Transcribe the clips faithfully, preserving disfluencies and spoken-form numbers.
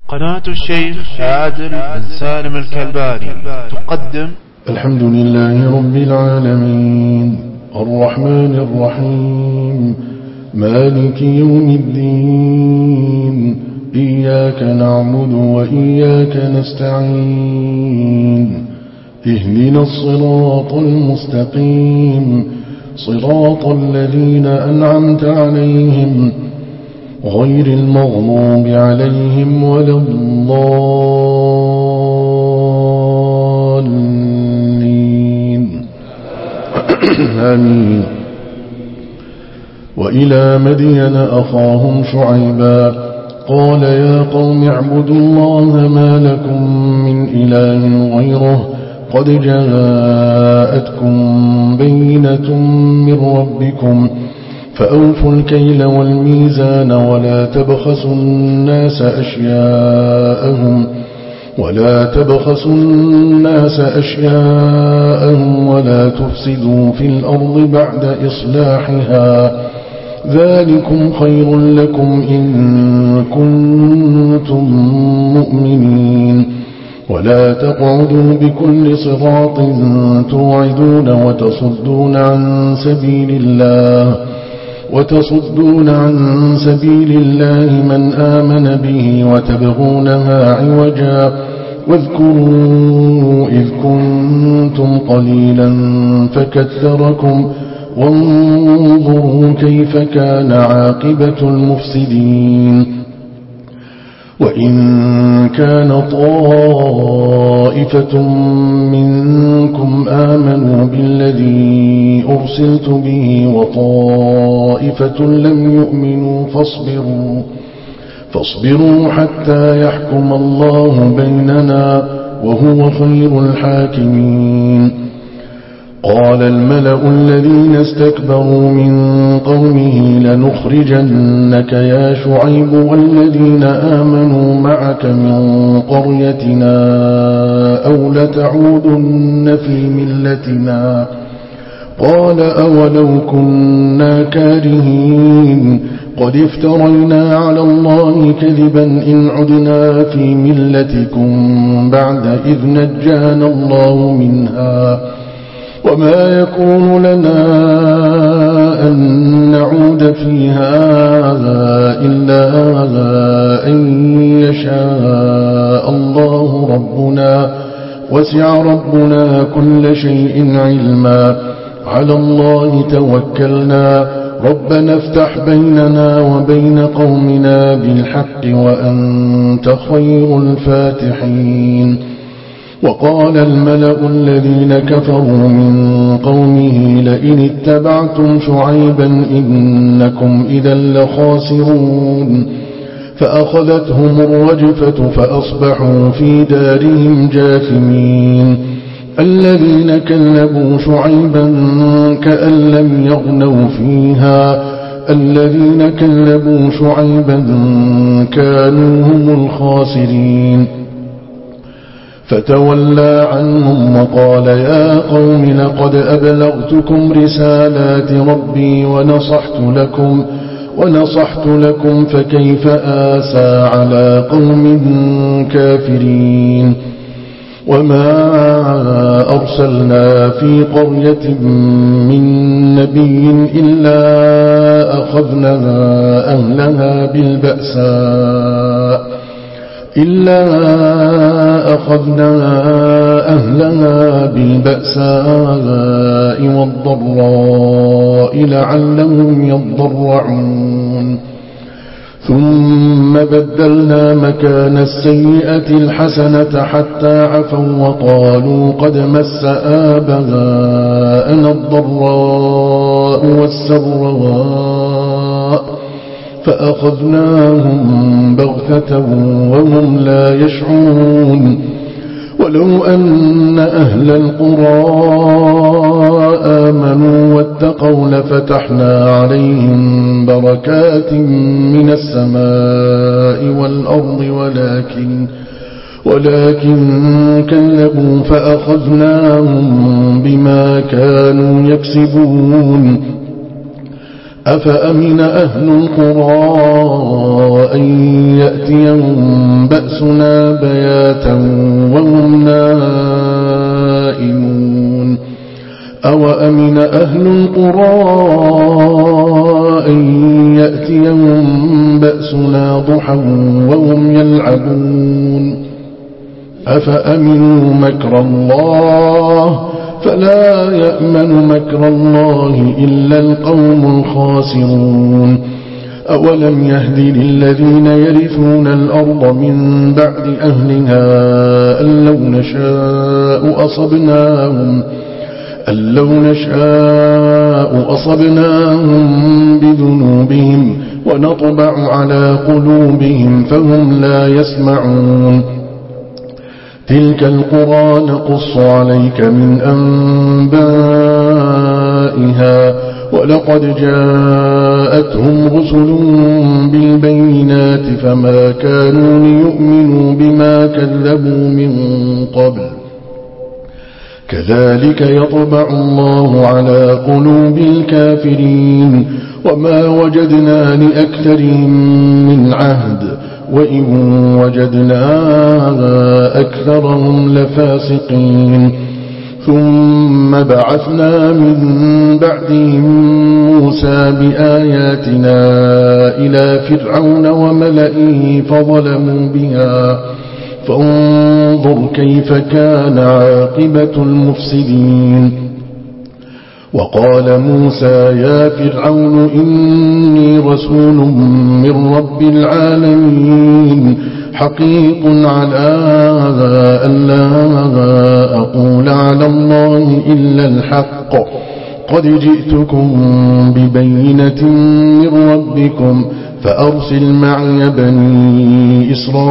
قناة الشيخ عادل بن سالم الكلباني تقدم الحمد لله رب العالمين الرحمن الرحيم مالك يوم الدين إياك نعبد وإياك نستعين اهدنا الصراط المستقيم صراط الذين أنعمت عليهم غير المغضوب عليهم ولا الضالين آمين. وإلى مدين أخاهم شعيبا قال يا قوم اعبدوا الله ما لكم من إله غيره قد جاءتكم بينة من ربكم فأوفوا الكيل والميزان ولا تبخسوا الناس أشياءهم ولا تبخسوا الناس أشياءهم ولا تفسدوا في الأرض بعد إصلاحها ذلكم خير لكم إن كنتم مؤمنين ولا تقعدوا بكل صراط توعدون وتصدون عن سبيل الله وتصدون عن سبيل الله من آمن به وتبغونها عوجا واذكروا إذ كنتم قليلا فكثركم وانظروا كيف كان عاقبة المفسدين. وإن كان طائفة منكم آمنوا بالذي أرسلت به وطائفة لم يؤمنوا فاصبروا فاصبروا حتى يحكم الله بيننا وهو خير الحاكمين. قال الملأ الذين استكبروا من قومه لنخرجنك يا شعيب والذين آمنوا معك من قريتنا أو لتعودن في ملتنا قال أولو كنا كارهين قد افترينا على الله كذبا إن عدنا في ملتكم بعد إذ نجانا الله منها وما يكون لنا أن نعود فيها إلا أن يشاء الله ربنا وسع ربنا كل شيء علما على الله توكلنا ربنا افتح بيننا وبين قومنا بالحق وأنت خير الفاتحين. وقال الملأ الذين كفروا من قومه لئن اتبعتم شعيبا إنكم إذا لخاسرون فأخذتهم الرجفة فأصبحوا في دارهم جاثمين. الذين كذبوا شعيبا كأن لم يغنوا فيها الذين كذبوا شعيبا كانوا هم الخاسرين. فتولى عنهم وقال يا قوم لقد أبلغتكم رسالات ربي ونصحت لكم ونصحت لكم فكيف آسى على قوم كافرين. وما أرسلنا في قرية من نبي إلا أخذنا أهلها بالبأساء إلا أخذنا أهلها بالبأساء والضراء لعلهم يضرعون ثم بدلنا مكان السيئة الحسنة حتى عفوا وقالوا قد مس آباءنا الضراء والسراء فأخذناهم بغتة وهم لا يشعرون. ولو أن أهل القرى آمنوا واتقوا لفتحنا عليهم بركات من السماء والأرض ولكن ولكن كذبوا فأخذناهم بما كانوا يكسبون. أفأمن أهل القرى أن يأتيهم بأسنا بياتا وهم نائمون أوأمن أهل القرى أن يأتيهم بأسنا ضحى وهم يلعبون أفأمنوا مكر الله فلا يأمن مكر الله إلا القوم الخاسرون أولم يهد للذين يرثون الأرض من بعد أهلها أن لو نشاء أصبناهم أن لو نشاء أصبناهم بذنوبهم ونطبع على قلوبهم فهم لا يسمعون تلك القرى نقص عليك من أنبائها ولقد جاءتهم رسل بالبينات فما كانوا ليؤمنوا بما كذبوا من قبل كذلك يطبع الله على قلوب الكافرين وما وجدنا لأكثرهم من عهد وإن وجدنا أكثرهم لفاسقين ثم بعثنا من بعدهم موسى بآياتنا إلى فرعون وملئه فظلموا بها فانظر كيف كان عاقبة المفسدين وقال موسى يا فرعون إني رسول من رب العالمين حقيق على أن لا أقول على الله إلا الحق قد جئتكم ببينة من ربكم فأرسل معي بني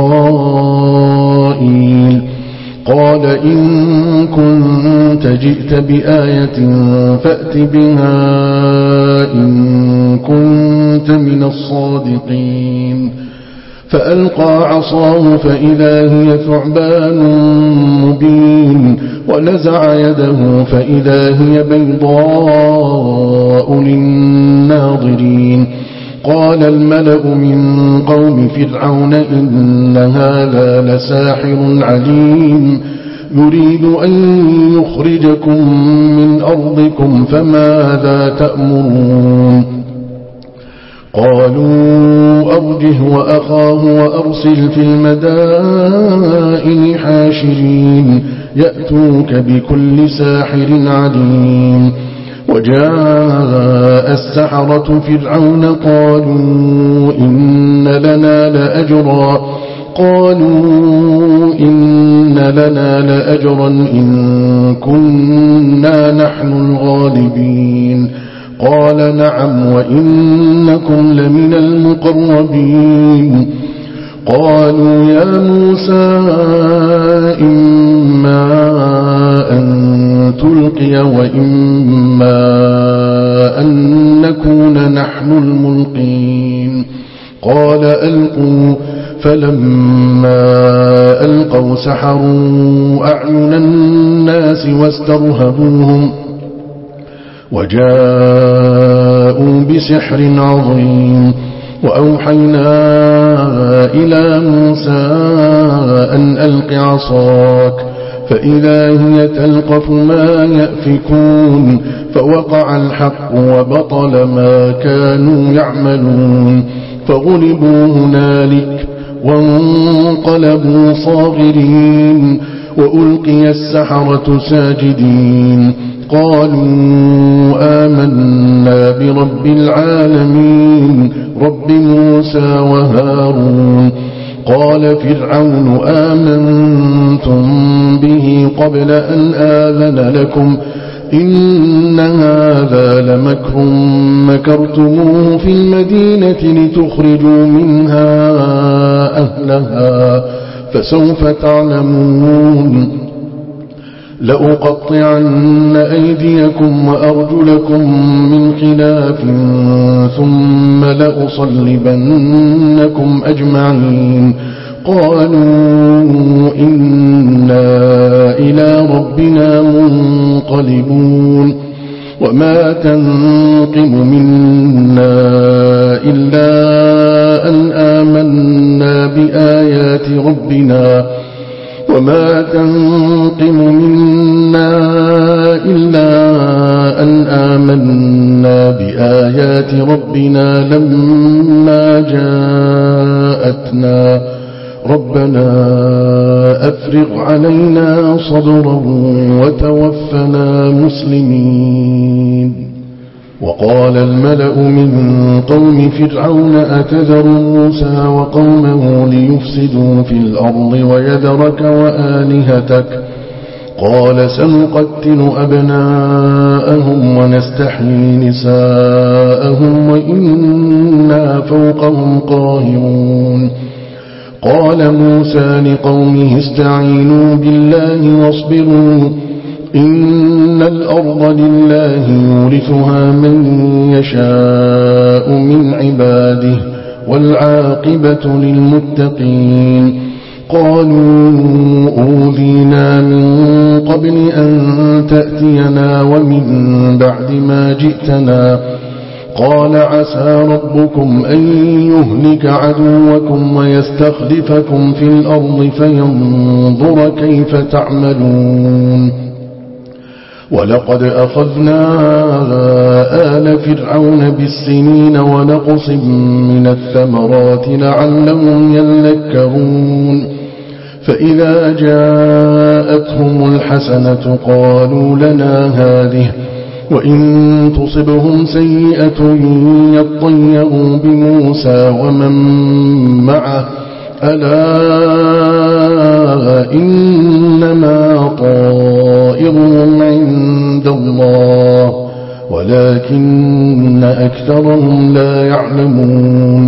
إسرائيل قال إن كنت جئت بآية فأت بها إن كنت من الصادقين فألقى عصاه فإذا هي ثعبان مبين ونزع يده فإذا هي بيضاء للناظرين قال الملأ من قوم فرعون إن هذا لساحر عليم يريد أن يخرجكم من أرضكم فماذا تأمرون قالوا أرجه وأخاه وأرسل في المدائن حاشرين يأتوك بكل ساحر عليم وجاء السحرة فرعون قالوا إن لنا لأجرا قالوا إن لنا لأجرا إن كنا نحن الغالبين قال نعم وإنكم لمن المقربين قالوا يا موسى إما أن تلقي وإما أن نكون نحن الملقين قال ألقوا فلما ألقوا سحروا أعين الناس واسترهبوهم وجاءوا بسحر عظيم وأوحينا إلى موسى أن ألق عصاك فإذا هي تلقف ما يأفكون فوقع الحق وبطل ما كانوا يعملون فغلبوا هنالك وانقلبوا صاغرين وألقي السحرة ساجدين قالوا آمنا برب العالمين رب موسى وهارون قال فرعون آمنتم به قبل أن آذن لكم إن هذا لمكر مكرتموه في المدينة لتخرجوا منها أهلها فسوف تعلمون لأقطعن أيديكم وأرجلكم من خلاف ثم لأصلبنكم أجمعين قالوا إنا إلى ربنا منقلبون وما تنقم منا إلا أن آمنا بآيات ربنا وما تنقم منا إلا أن آمنا بآيات ربنا لما جاءتنا ربنا أفرغ علينا صبرا وتوفنا مسلمين. وقال الملأ من قوم فرعون أتذر موسى وقومه ليفسدوا في الأرض ويذرك وآلهتك قال سنقتل أبناءهم ونستحيي نساءهم وإنا فوقهم قاهرون. قال موسى لقومه استعينوا بالله واصبروا إن الأرض لله يورثها من يشاء من عباده والعاقبة للمتقين. قالوا أوذينا من قبل أن تأتينا ومن بعد ما جئتنا قال عسى ربكم أن يهلك عدوكم ويستخلفكم في الأرض فينظر كيف تعملون. ولقد أخذنا آل فرعون بالسنين ونقص من الثمرات لعلهم يذكرون. فإذا جاءتهم الحسنة قالوا لنا هذه وإن تصبهم سيئة يطيروا بموسى ومن معه ألا إنما طائرهم عند الله ولكن أكثرهم لا يعلمون.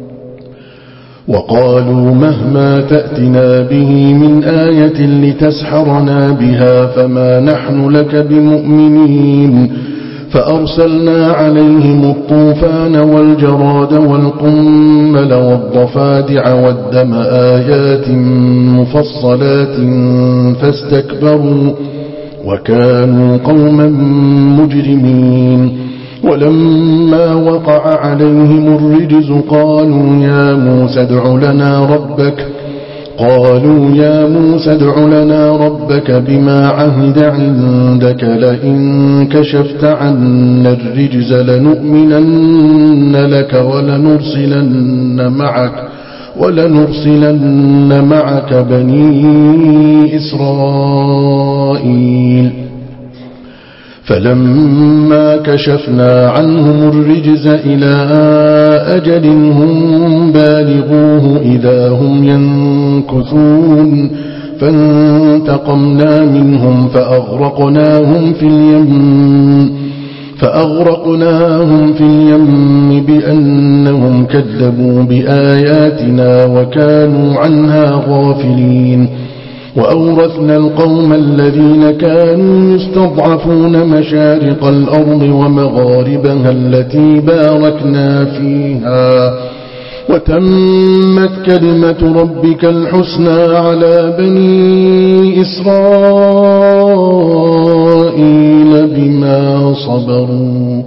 وقالوا مهما تأتنا به من آية لتسحرنا بها فما نحن لك بمؤمنين. فأرسلنا عليهم الطوفان والجراد والقمل والضفادع والدم آيات مفصلات فاستكبروا وكانوا قوما مجرمين. ولما وقع عليهم الرجز قالوا يا موسى ادع لنا ربك قالوا يا موسى ادع لنا ربك بما عهد عندك لئن كشفت عنا الرجز لنؤمنن لك ولنرسلن معك ولنرسلن معك بني إسرائيل. فلما كشفنا عنهم الرجز إلى أجل هم بالغوه إذا هم ينكثون فانتقمنا منهم فأغرقناهم في اليم فأغرقناهم في اليم بأنهم كذبوا بآياتنا وكانوا عنها غافلين. وأورثنا القوم الذين كانوا يستضعفون مشارق الأرض ومغاربها التي باركنا فيها وتمت كلمة ربك الحسنى على بني إسرائيل بما صبروا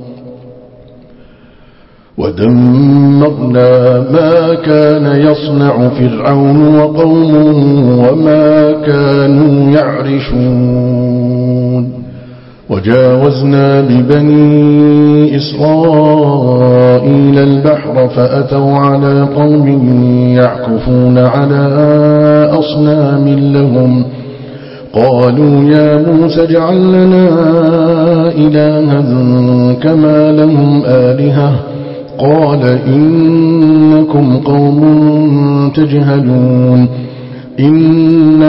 ودمرنا ما كان يصنع فرعون وقومه وما كانوا يعرشون. وجاوزنا ببني إسرائيل البحر فأتوا على قوم يعكفون على أصنام لهم قالوا يا موسى اجعل لنا إلها كما لهم آلهة قال إنكم قوم تجهلون. إن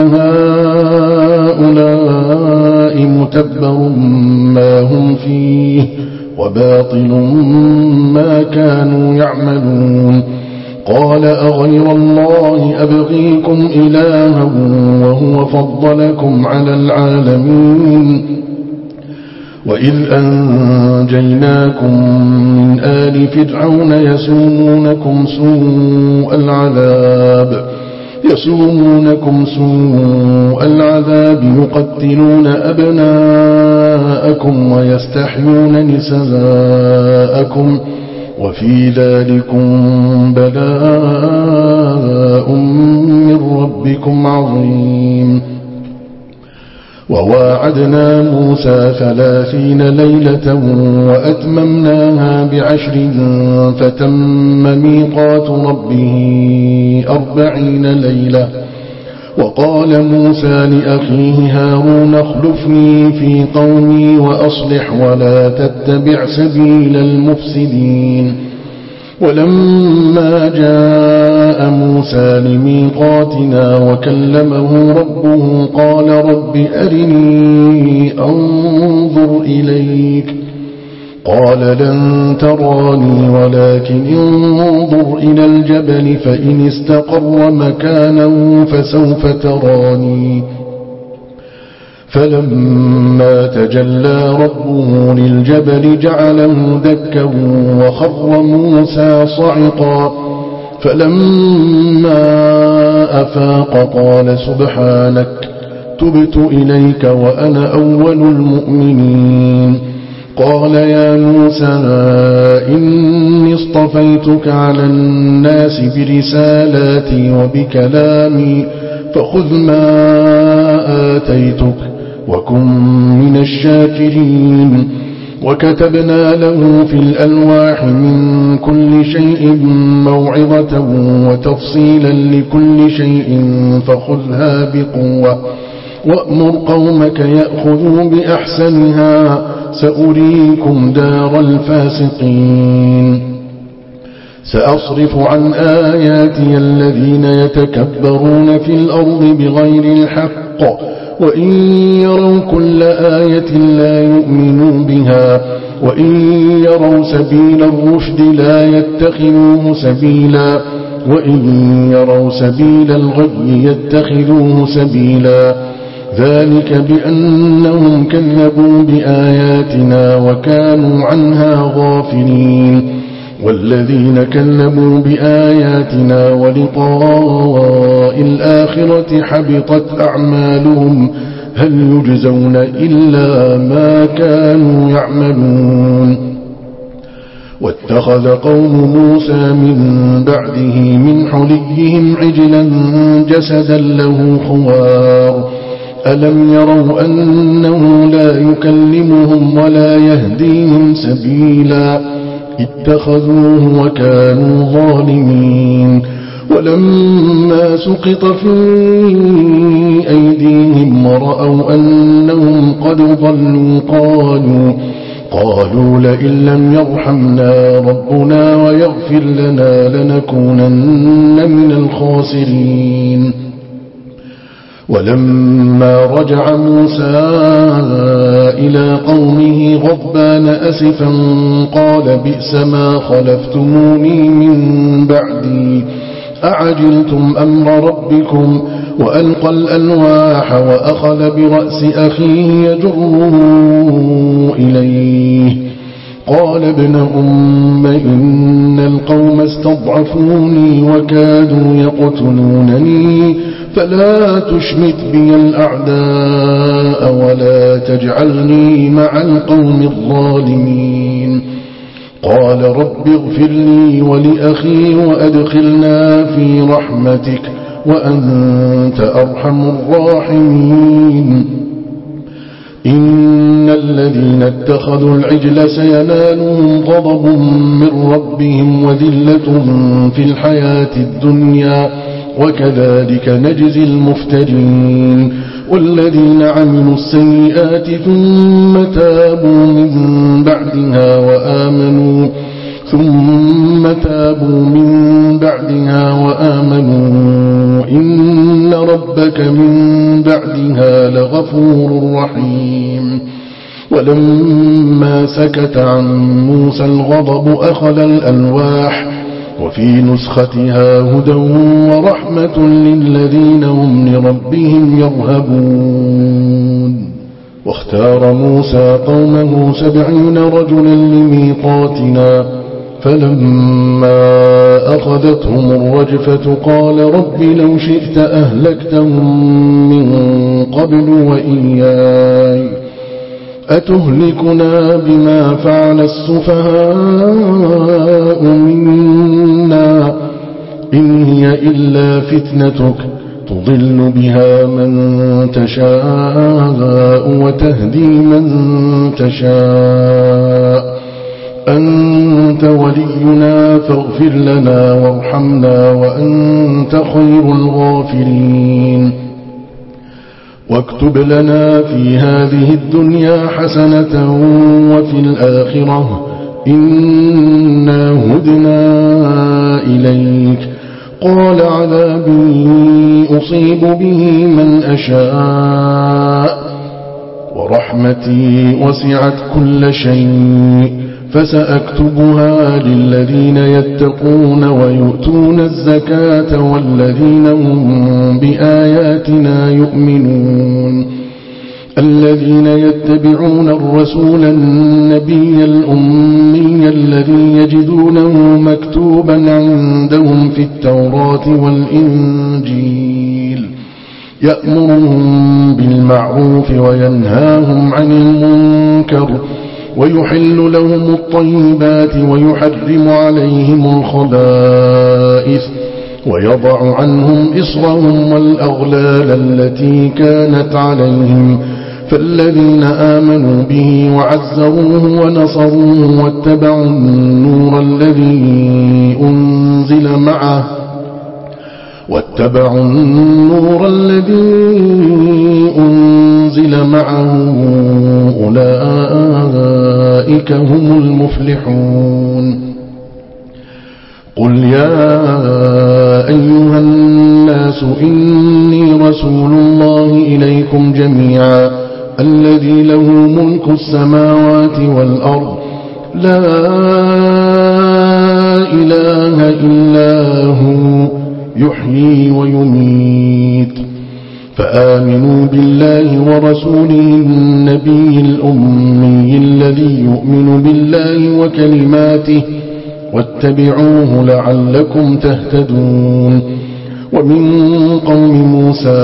هؤلاء متبر ما هم فيه وباطل ما كانوا يعملون. قال أغير الله أبغيكم إلها وهو فضلكم على العالمين وإذ أنجيناكم من آل فرعون يسومونكم سوء العذاب يسومونكم سوء العذاب يقتلون أبناءكم ويستحيون نساءكم وفي ذلكم بلاء من ربكم عظيم. وواعدنا موسى ثلاثين ليلة وأتممناها بعشر فتم ميقات ربه أربعين ليلة. وقال موسى لأخيه هارون اخلفني في قومي وأصلح ولا تتبع سبيل المفسدين. ولما جاء موسى لميقاتنا وكلمه ربه قال رب أرني أنظر إليك قال لن تراني ولكن انظر إلى الجبل فإن استقر مكانه فسوف تراني. فلما تجلى ربه للجبل جعله دكا وخر موسى صعقا. فلما أفاق قال سبحانك تبت إليك وأنا أول المؤمنين. قال يا موسى إني اصطفيتك على الناس برسالاتي وبكلامي فخذ ما آتيتك وكن من الشاكرين. وكتبنا له في الألواح من كل شيء موعظة وتفصيلا لكل شيء فخذها بقوة وأمر قومك يأخذوا بأحسنها سأريكم دار الفاسقين. سأصرف عن آياتي الذين يتكبرون في الأرض بغير الحق وإن يروا كل آية لا يؤمنوا بها وإن يروا سبيل الرشد لا يتخذوه سبيلا وإن يروا سبيل الغي يتخذوه سبيلا. ذلك بأنهم كذبوا بآياتنا وكانوا عنها غافلين. والذين كذبوا بآياتنا ولقاء الآخرة حبطت أعمالهم هل يجزون إلا ما كانوا يعملون. واتخذ قوم موسى من بعده من حليهم عجلا جسدا له خوار ألم يروا أنه لا يكلمهم ولا يهديهم سبيلا اتخذوه وكانوا ظالمين. ولما سقط في أيديهم ورأوا أنهم قد ضلوا قالوا قالوا لئن لم يرحمنا ربنا ويغفر لنا لنكونن من الخاسرين. ولما رجع موسى إلى قومه غضبان أسفا قال بئس ما خلفتموني من بعدي أعجلتم أمر ربكم وألقى الألواح وأخذ برأس أخيه يجره إليه قال ابن أم إن القوم استضعفوني وكادوا يقتلونني فلا تشمت بي الأعداء ولا تجعلني مع القوم الظالمين. قال رب اغفر لي ولأخي وأدخلنا في رحمتك وأنت أرحم الراحمين. إن الذين اتخذوا العجل سينالهم غضب من ربهم وذلة في الحياة الدنيا وكذلك نجزي المفترين. والذين عملوا السيئات ثم تابوا من بعدها وآمنوا ثم تابوا من بعدها وآمنوا إن ربك من بعدها لغفور رحيم. ولما سكت عن موسى الغضب أخذ الألواح وفي نسختها هدى ورحمة للذين هم لربهم يرهبون. واختار موسى قومه سبعين رجلا لميقاتنا فلما أخذتهم الرجفة قال رب لو شئت أهلكتهم من قبل وإياي أتهلكنا بما فعل السفهاء منا إن هي إلا فتنتك تضل بها من تشاء وتهدي من تشاء أنت ولينا فاغفر لنا وارحمنا وأنت خير الغافرين واكتب لنا في هذه الدنيا حسنة وفي الآخرة إنا هدنا إليك قال عذابي أصيب به من أشاء ورحمتي وسعت كل شيء فسأكتبها للذين يتقون ويؤتون الزكاة والذين هم بآياتنا يؤمنون الذين يتبعون الرسول النبي الأمي الذي يجدونه مكتوبا عندهم في التوراة والإنجيل يأمرهم بالمعروف وينهاهم عن المنكر ويحل لهم الطيبات ويحرم عليهم الخبائث ويضع عنهم إصرهم والأغلال التي كانت عليهم فالذين آمنوا به وعزروه ونصروه واتبعوا النور الذي أنزل معه واتبعوا النور الذي أنزل معه أولئك هم المفلحون قل يا أيها الناس إني رسول الله إليكم جميعا الذي له ملك السماوات والأرض لا إله إلا هو يحيي ويميت فآمنوا بالله ورسوله النبي الأمي الذي يؤمن بالله وكلماته واتبعوه لعلكم تهتدون ومن قوم موسى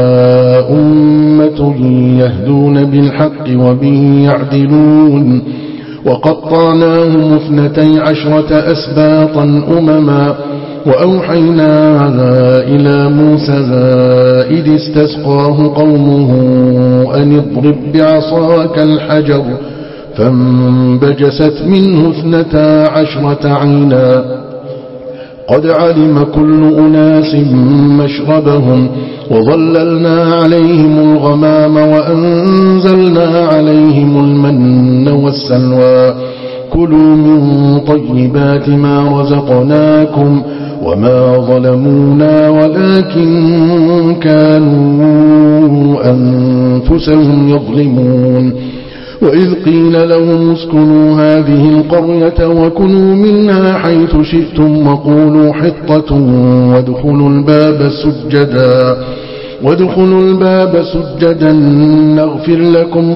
أمة يهدون بالحق وبه يعدلون وقطعناهم اثنتي عشرة أسباطا أمما وأوحينا إلى موسى إذ استسقاه قومه أن اضرب بعصاك الحجر فانبجست منه اثنتا عشرة عينا قد علم كل أناس مشربهم وظللنا عليهم الغمام وأنزلنا عليهم المن والسلوى كلوا من طيبات ما رزقناكم وما ظلمونا ولكن كانوا أنفسهم يظلمون وإذ قيل لهم اسكنوا هذه القرية وكلوا منها حيث شئتم وقولوا حطة وادخلوا الباب سجدا وادخلوا الباب سجدا نغفر لكم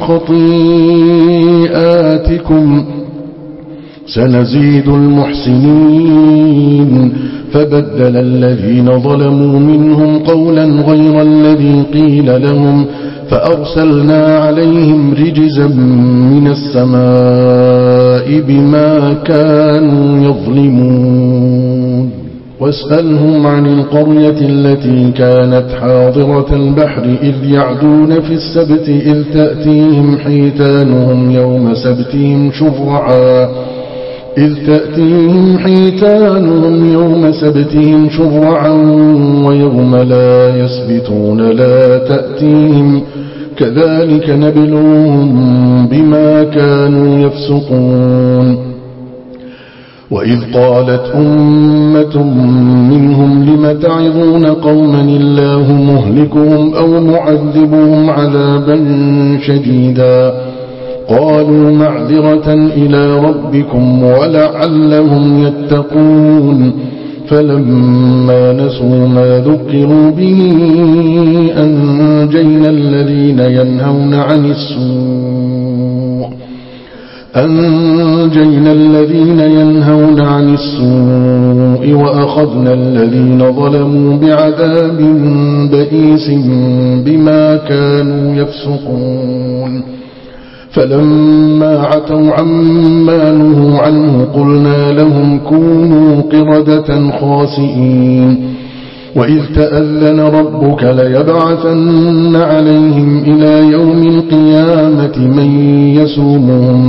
خطيئاتكم سنزيد المحسنين فبدل الذين ظلموا منهم قولا غير الذي قيل لهم فأرسلنا عليهم رجزا من السماء بما كانوا يظلمون واسألهم عن القرية التي كانت حاضرة البحر إذ يعدون في السبت إذ تأتيهم حيتانهم يوم سبتهم شرعا إذ تأتيهم حيتانهم يوم سبتهم شرعا ويوم لا يسبتون لا تأتيهم كذلك نبلوهم بما كانوا يفسقون وإذ قالت أمة منهم لم تعظون قوما الله مهلكهم أو معذبهم عذابا شديدا قالوا معذرة إلى ربكم ولعلهم يتقون فلما نسوا ما ذكروا به أنجينا الذين ينهون عن السوء أنجينا الذين ينهون عن السوء وأخذنا الذين ظلموا بعذاب بئيس بما كانوا يفسقون فلما عتوا عما نهوا عنه قلنا لهم كونوا قردة خاسئين وإذ تأذن ربك ليبعثن عليهم إلى يوم القيامة من يسومهم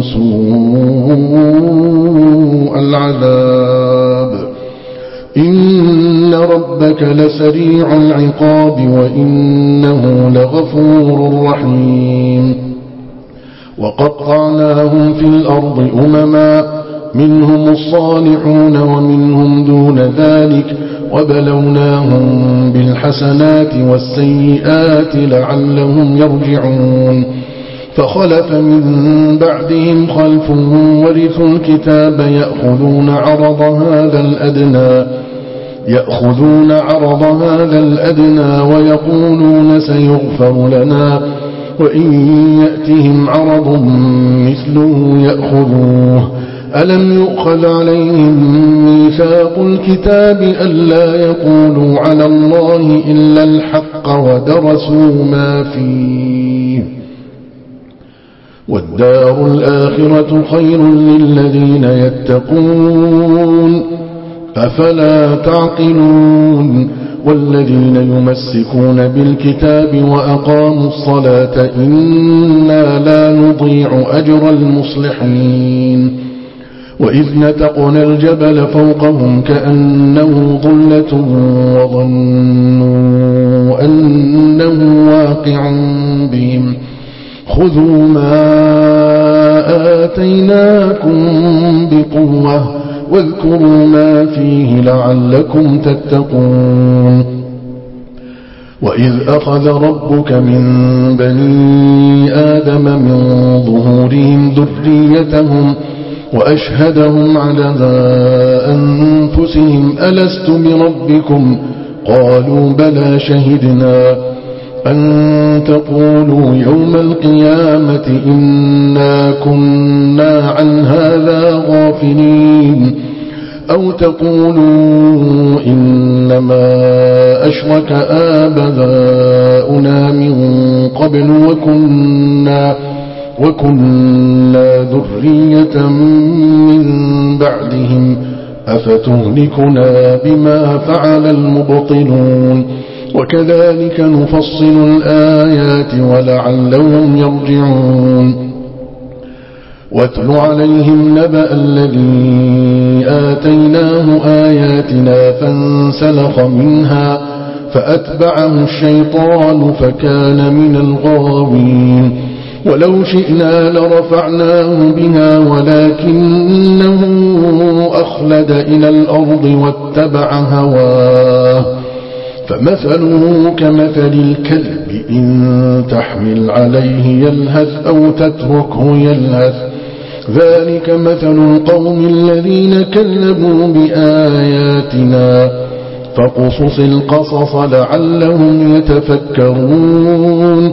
سوء العذاب إن ربك لسريع العقاب وإنه لغفور رحيم وقطعناهم في الأرض أمما منهم الصالحون ومنهم دون ذلك وبلوناهم بالحسنات والسيئات لعلهم يرجعون فخلف من بعدهم خلف ورثوا الكتاب يأخذون عرض هذا الأدنى يأخذون عرض هذا الأدنى ويقولون سيغفر لنا وإن يأتهم عرض مثله يأخذوه ألم يؤخذ عليهم ميثاق الكتاب ألا يقولوا على الله إلا الحق ودرسوا ما فيه والدار الآخرة خير للذين يتقون أفلا تعقلون والذين يمسكون بالكتاب وأقاموا الصلاة إنا لا نضيع أجر المصلحين وإذ نتقنا الجبل فوقهم كأنه ظلة وظنوا أنه واقع بهم خذوا ما آتيناكم بقوة واذكروا ما فيه لعلكم تتقون وإذ أخذ ربك من بني آدم من ظهورهم ذريتهم وأشهدهم على أنفسهم ألست بربكم قالوا بلى شهدنا أن تقولوا يوم القيامة إنا كنا عن هذا غافلين أو تقولوا إنما أشرك آباؤنا من قبل وكنا وكنا ذرية من بعدهم أفتهلكنا بما فعل المبطلون وكذلك نفصل الآيات ولعلهم يرجعون واتل عليهم نبأ الذي آتيناه آياتنا فانسلخ منها فأتبعه الشيطان فكان من الغاوين ولو شئنا لرفعناه بها ولكنه أخلد إلى الأرض واتبع هواه فمثله كمثل الكلب إن تحمل عليه يلهث أو تتركه يلهث ذلك مثل القوم الذين كذبوا بآياتنا فقصص القصص لعلهم يتفكرون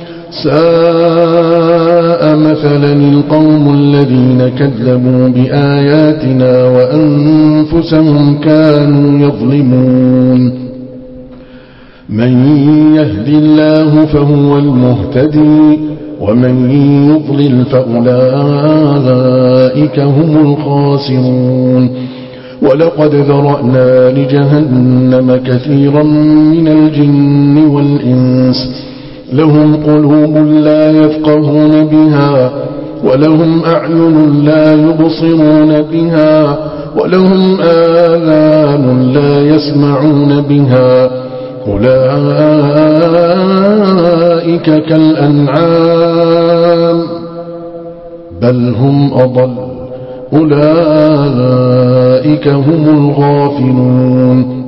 ساء مثلا القوم الذين كذبوا بآياتنا وأنفسهم كانوا يظلمون من يهد الله فهو المهتدي ومن يضلل فأولئك هم الخاسرون ولقد ذرأنا لجهنم كثيرا من الجن والإنس لهم قلوب لا يفقهون بها ولهم أعين لا يبصرون بها ولهم آذان لا يسمعون بها أولئك كالأنعام بل هم أضل أولئك هم الغافلون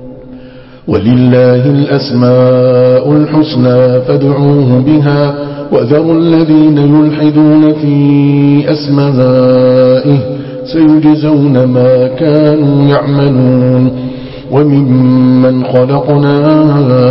ولله الأسماء الحسنى فادعوه بها وذروا الذين يلحدون في أسمائه سيجزون ما كانوا يعملون وممن خلقنا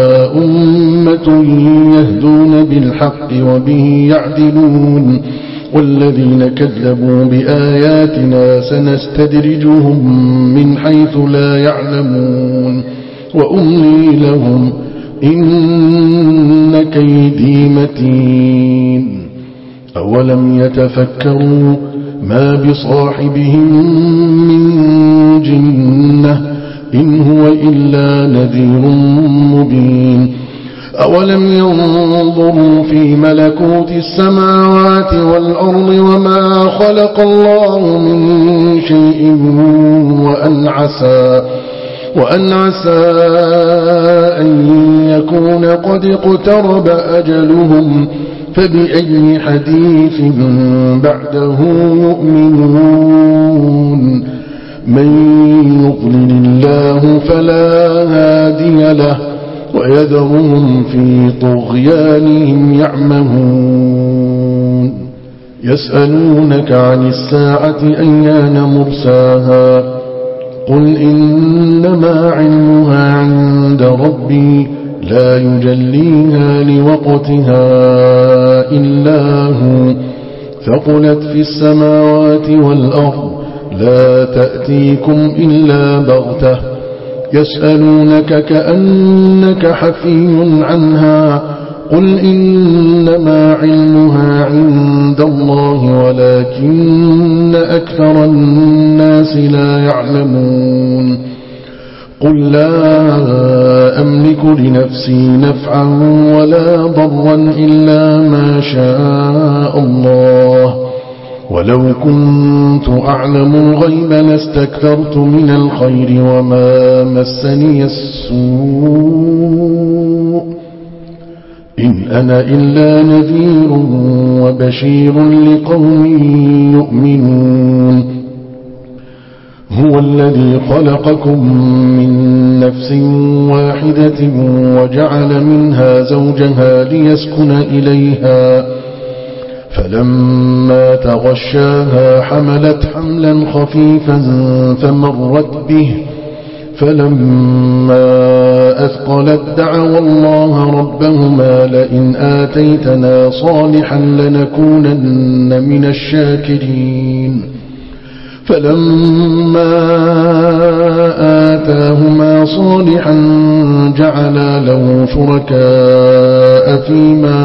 أمة يهدون بالحق وبه يعدلون والذين كذبوا بآياتنا سنستدرجهم من حيث لا يعلمون وأملي لهم إن كيدي متين أولم يتفكروا ما بصاحبهم من جنة إن هو إلا نذير مبين أولم ينظروا في ملكوت السماوات والأرض وما خلق الله من شيء وأن عسى وأن عسى أن يكون قد اقترب أجلهم فبأي حديث بعده يؤمنون من يضلل الله فلا هادي له ويذرهم في طغيانهم يعمهون يسألونك عن الساعة أيان مرساها قل إنما علمها عند ربي لا يجليها لوقتها إلا هو ثقلت في السماوات والأرض لا تأتيكم إلا بغتة يسألونك كأنك حفي عنها قل إنما علمها عند الله ولكن أكثر الناس لا يعلمون قل لا أملك لنفسي نفعا ولا ضرا إلا ما شاء الله ولو كنت أعلم الغيب لاستكثرت من الخير وما مسني السوء إن أنا إلا نذير وبشير لقوم يؤمنون هو الذي خلقكم من نفس واحدة وجعل منها زوجها ليسكن إليها فلما تغشاها حملت حملا خفيفا فمرت به فلما أثقلت دعوا الله ربهما لئن آتيتنا صالحا لنكونن من الشاكرين فلما آتاهما صالحا جعلا له شركاء فيما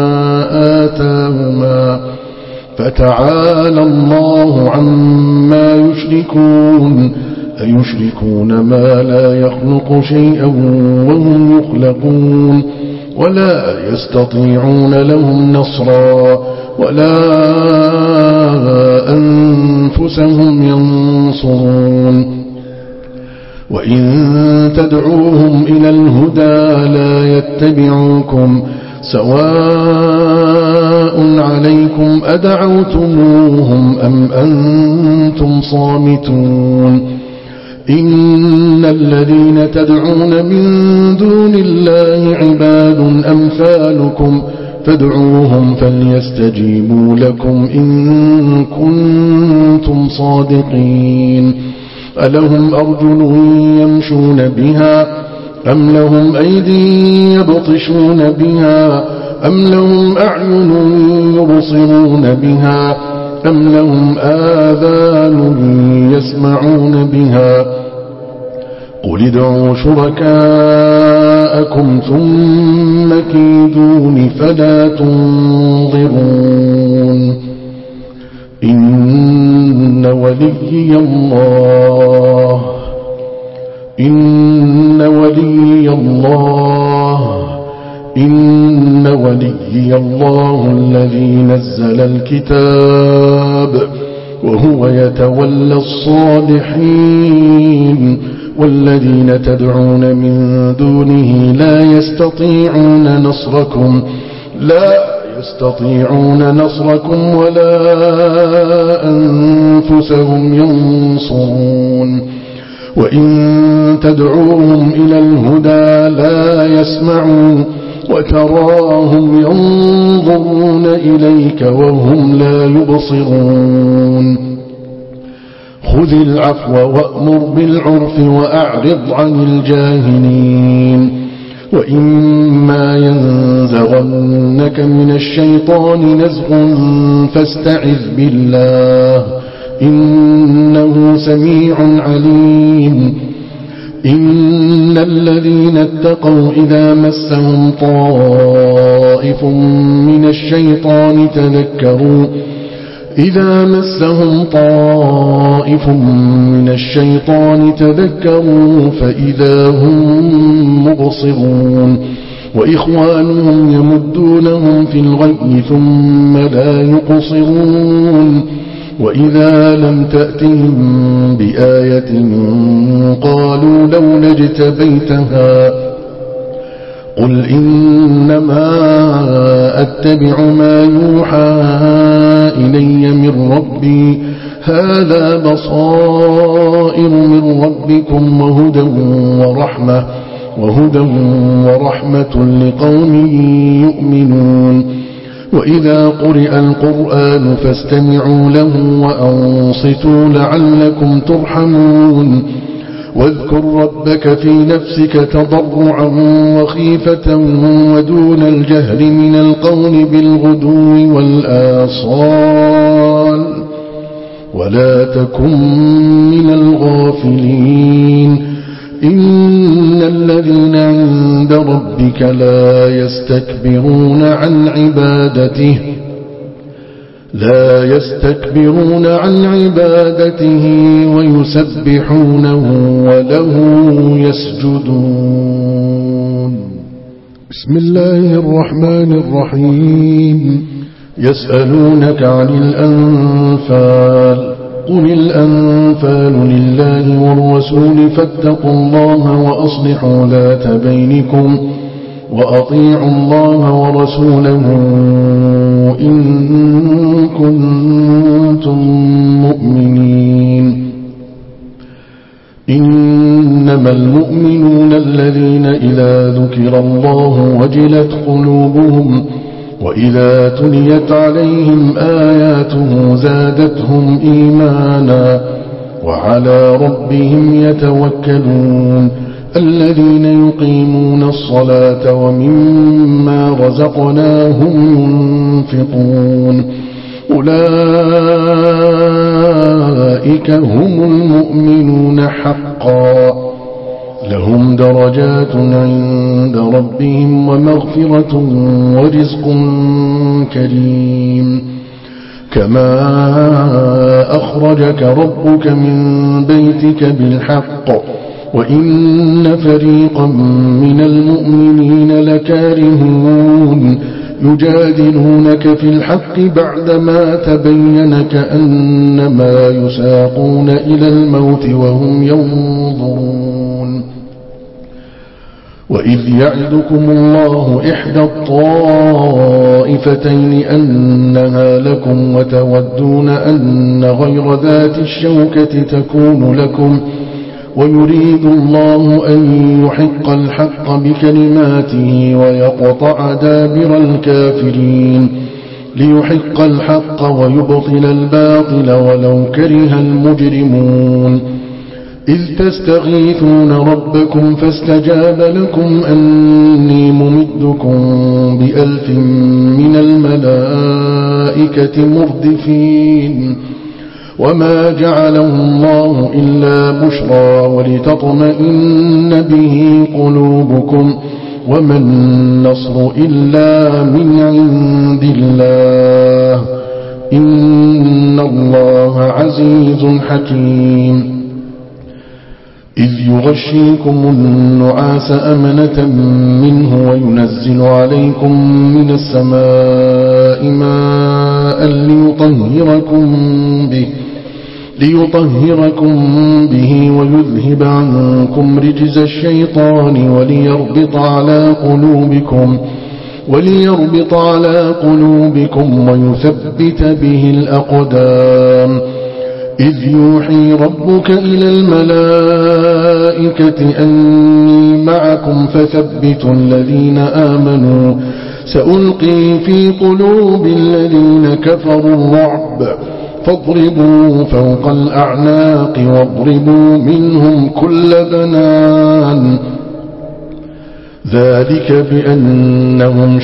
آتاهما فتعالى الله عما يشركون أيشركون ما لا يخلق شيئا وهم يخلقون ولا يستطيعون لهم نصرا ولا أنفسهم ينصرون وإن تدعوهم إلى الهدى لا يتبعوكم سواء عليكم أدعوتموهم أم أنتم صامتون إن الذين تدعون من دون الله عباد أمثالكم فادعوهم فليستجيبوا لكم إن كنتم صادقين ألهم أرجل يمشون بها أم لهم أيدي يبطشون بها أم لهم أعين يبصرون بها أم لهم آذان يسمعون بها قل ادعوا شركاءكم ثم كيدون فلا تنظرون إن وليي الله إن وليي الله إن وليي الله الذي نزل الكتاب وهو يتولى الصالحين والذين تدعون من دونه لا يستطيعون نصركم لا يستطيعون نصركم ولا أنفسهم ينصرون وإن تدعوهم إلى الهدى لا يسمعون وتراهم ينظرون إليك وهم لا يبصرون خذ العفو وأمر بالعرف وأعرض عن الجاهلين وإما ينزغنك لك من الشيطان نزغ فاستعذ بالله إنه سميع عليم إن الذين اتقوا إذا مسهم طائف من الشيطان تذكروا إذا مسهم طائف من الشيطان تذكروا فإذا هم مبصرون وإخوانهم يمدونهم في الغي ثم لا يقصرون وإذا لم تأتهم بآية قالوا لولا اجتبيتها قل إنما أتبع ما يوحى إلي من ربي هذا بصائر من ربكم وهدى ورحمة وهدى ورحمة لقوم يؤمنون وإذا قرئ القرآن فاستمعوا له وأنصتوا لعلكم ترحمون واذكر ربك في نفسك تضرعا وخيفة ودون الجهر من القول بالغدو والآصال ولا تكن من الغافلين إن الذين عند ربك لا يستكبرون عن عبادته لا يستكبرون عن عبادته ويسبحونه وله يسجدون. بسم الله الرحمن الرحيم. يسألونك عن الأنفال قل الأنفال لله والرسول فاتقوا الله وأصلحوا ذات بينكم وأطيعوا الله ورسوله إن كنتم مؤمنين. إنما المؤمنون الذين إذا ذكر الله وجلت قلوبهم وإذا تليت عليهم آياته زادتهم إيمانا وعلى ربهم يتوكلون الذين يقيمون الصلاة ومما رزقناهم ينفقون أولئك هم المؤمنون حقا لهم درجات عند ربهم ومغفرة ورزق كريم. كما أخرجك ربك من بيتك بالحق وإن فريقا من المؤمنين لكارهون يجادلونك في الحق بعدما تبين كأنما يساقون إلى الموت وهم ينظرون. وإذ يعدكم الله إحدى الطائفتين أنها لكم وتودون أن غير ذات الشوكة تكون لكم ويريد الله أن يحق الحق بكلماته ويقطع دابر الكافرين ليحق الحق ويبطل الباطل ولو كره المجرمون. إذ تستغيثون ربكم فاستجاب لكم أني ممدكم بألف من الملائكة مردفين وما جعله الله إلا بشرى ولتطمئن به قلوبكم وما النصر إلا من عند الله إن الله عزيز حكيم. إذ يغشيكم النعاس أمنة منه وينزل عليكم من السماء ماء ليطهركم به ليطهركم به ويذهب عنكم رجز الشيطان وليربط على قلوبكم وليربط على قلوبكم ويثبت به الأقدام. إذ يوحي ربك إلى الملائكة أني معكم فثبتوا الذين آمنوا سألقي في قلوب الذين كفروا الرعب فاضربوا فوق الأعناق واضربوا منهم كل بنان ذلك بأنهم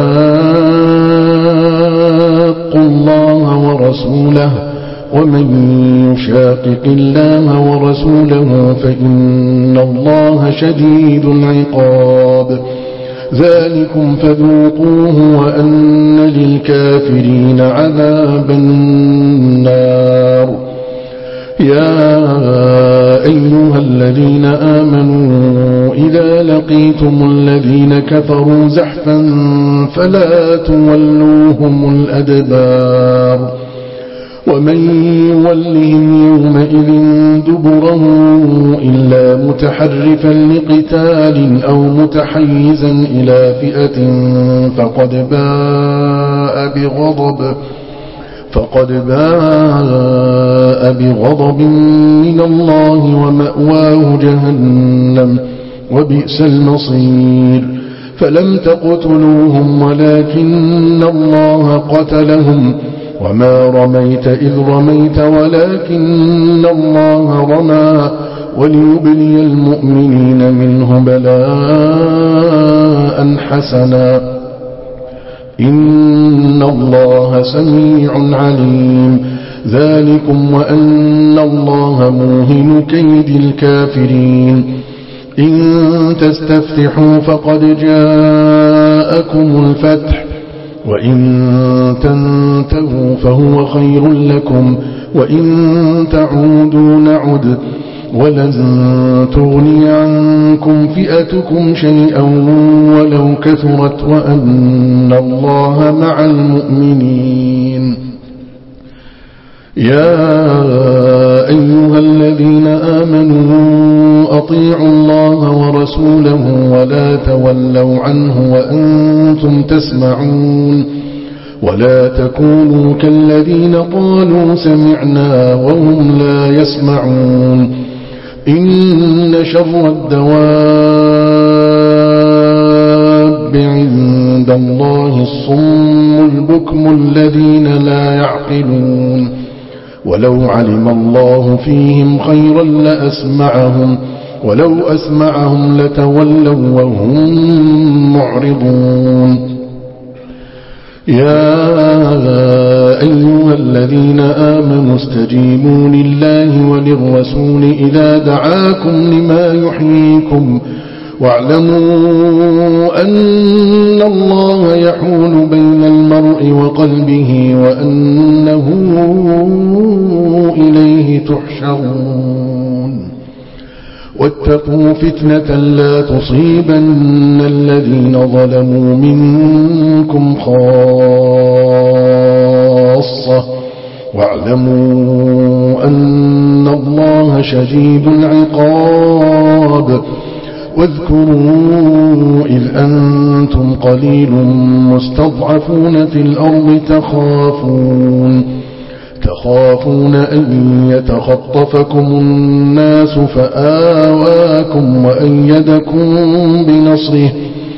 شاقوا الله ورسوله ومن يشاقق الله ورسوله فإن الله شديد العقاب ذلكم فذوقوه وأن للكافرين عذاب النار يا أيها الذين آمنوا إذا لقيتم الذين كفروا زحفا فلا تولوهم الأدبار ومن يولهم يومئذ دبره إلا متحرفا لقتال أو متحيزا إلى فئة فقد باء بغضب فقد باء بغضب من الله ومأواه جهنم وبئس المصير فلم تقتلوهم ولكن الله قتلهم وما رميت إذ رميت ولكن الله رمى وليبلي المؤمنين منه بلاء حسنا إن الله سميع عليم ذلكم وأن الله موهن كيد الكافرين إن تستفتحوا فقد جاءكم الفتح وإن تنتهوا فهو خير لكم وإن تعودوا نعد ولن تغني عنكم فئتكم شيئا ولو كثرت وأن الله مع المؤمنين يا أيها الذين آمنوا أطيعوا الله ورسوله ولا تولوا عنه وأنتم تسمعون ولا تكونوا كالذين قالوا سمعنا وهم لا يسمعون إن شر الدواب عند الله الصم البكم الذين لا يعقلون ولو علم الله فيهم خيرا لأسمعهم ولو أسمعهم لتولوا وهم معرضون يا أيها الذين آمنوا استجيبوا لله وللرسول إذا دعاكم لما يحييكم واعلموا أن الله يحول بين المرء وقلبه وأنه إليه تحشرون واتقوا فتنة لا تصيبن الذين ظلموا منكم خاصة واعلموا أن الله شديد العقاب واذكروا إذ أنتم قليل مستضعفون في الأرض تخافون تخافون أن يتخطفكم الناس فآواكم وأيدكم بنصره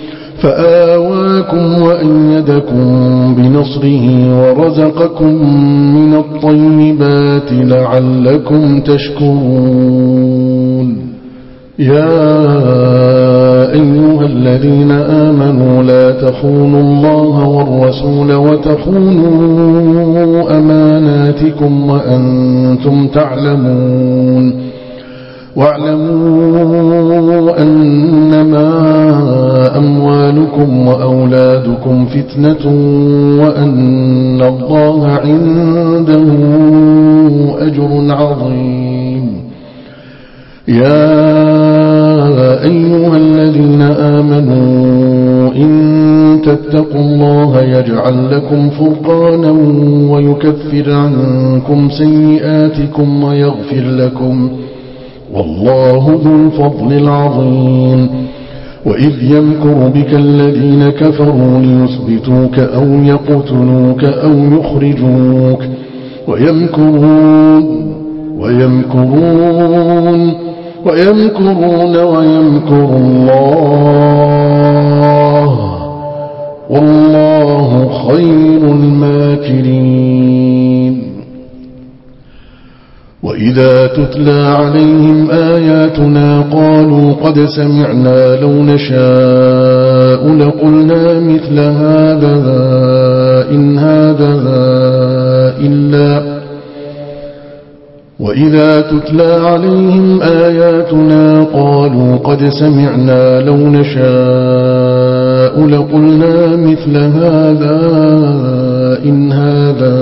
فآواكم وأيدكم بنصره ورزقكم من الطيبات لعلكم تشكرون يا أيها الذين آمنوا لا تخونوا الله والرسول وتخونوا أماناتكم وأنتم تعلمون واعلموا أنما أموالكم وأولادكم فتنة وأن الله عنده أجر عظيم يا أيها الذين آمنوا إن تتقوا الله يجعل لكم فرقانا ويكفر عنكم سيئاتكم ويغفر لكم والله ذو الفضل العظيم وإذ يمكر بك الذين كفروا ليثبتوك أو يقتلوك أو يخرجوك ويمكرون ويمكرون ويمكرون ويمكر الله والله خير الماكرين وإذ وإذا تتلى عليهم آياتنا قالوا قد سمعنا لو نشاء لقلنا مثل هذا إن هذا إلا وإذا تتلى عليهم آياتنا قالوا قد سمعنا لو نشاء لقلنا مثل هذا إن هذا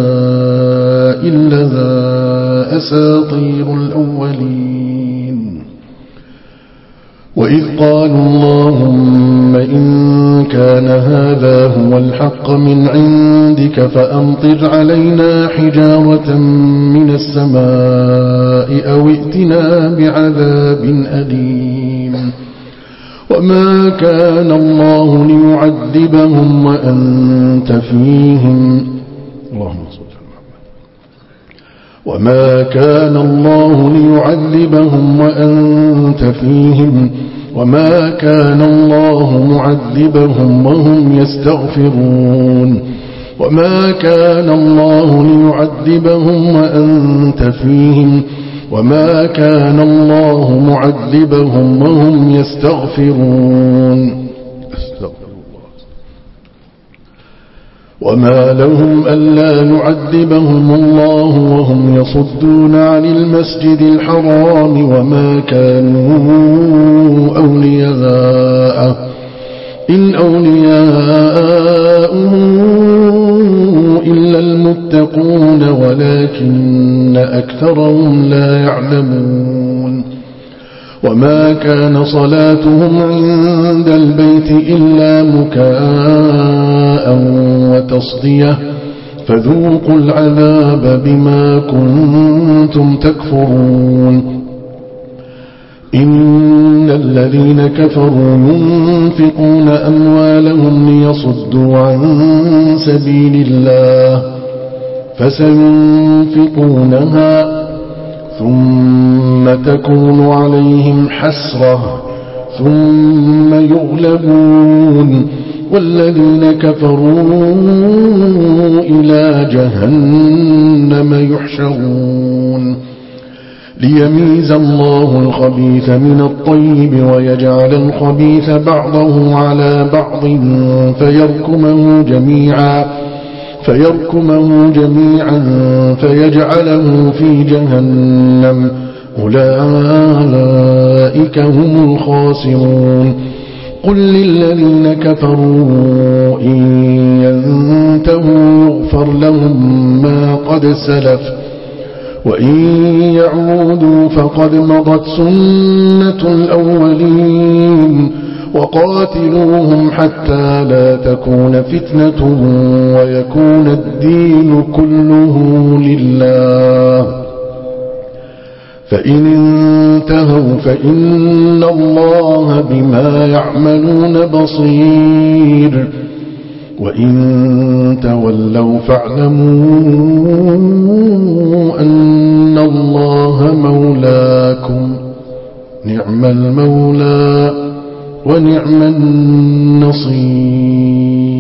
إلا أساطير الأولين وإذ قالوا اللهم إن كان هذا هو الحق من عندك فأمطر علينا حجارة من السماء أو ائتنا بعذاب أليم وما كان الله ليعذبهم وأنت فيهم اللهم صل وما كان الله ليعذبهم وأنت فيهم وما كان الله معذبهم وهم يستغفرون وما كان الله ليعذبهم وأنت فيهم وما كان الله معذبهم وهم يستغفرون وما لهم ألا يعذبهم الله وهم يصدون عن المسجد الحرام وما كانوا أولياءه إن أولياؤه إلا المتقون ولكن أكثرهم لا يعلمون وما كان صلاتهم عند البيت إلا مكاء وتصدية فذوقوا العذاب بما كنتم تكفرون إن الذين كفروا ينفقون أموالهم ليصدوا عن سبيل الله فسينفقونها ثم تكون عليهم حسرة ثم يغلبون والذين كفروا إلى جهنم يحشرون ليميز الله الخبيث من الطيب ويجعل الخبيث بعضه على بعض فيركمه جميعا فيركمه جميعا فيجعله في جهنم أولئك هم الخاسرون قل للذين كفروا إن ينتهوا يغفر لهم ما قد سلف وإن يعودوا فقد مضت سنة الأولين وقاتلوهم حتى لا تكون فتنة ويكون الدين كله لله فإن انتهوا فإن الله بما يعملون بصير وإن تولوا فاعلموا أن الله مولاكم نعم المولى ونعم النصير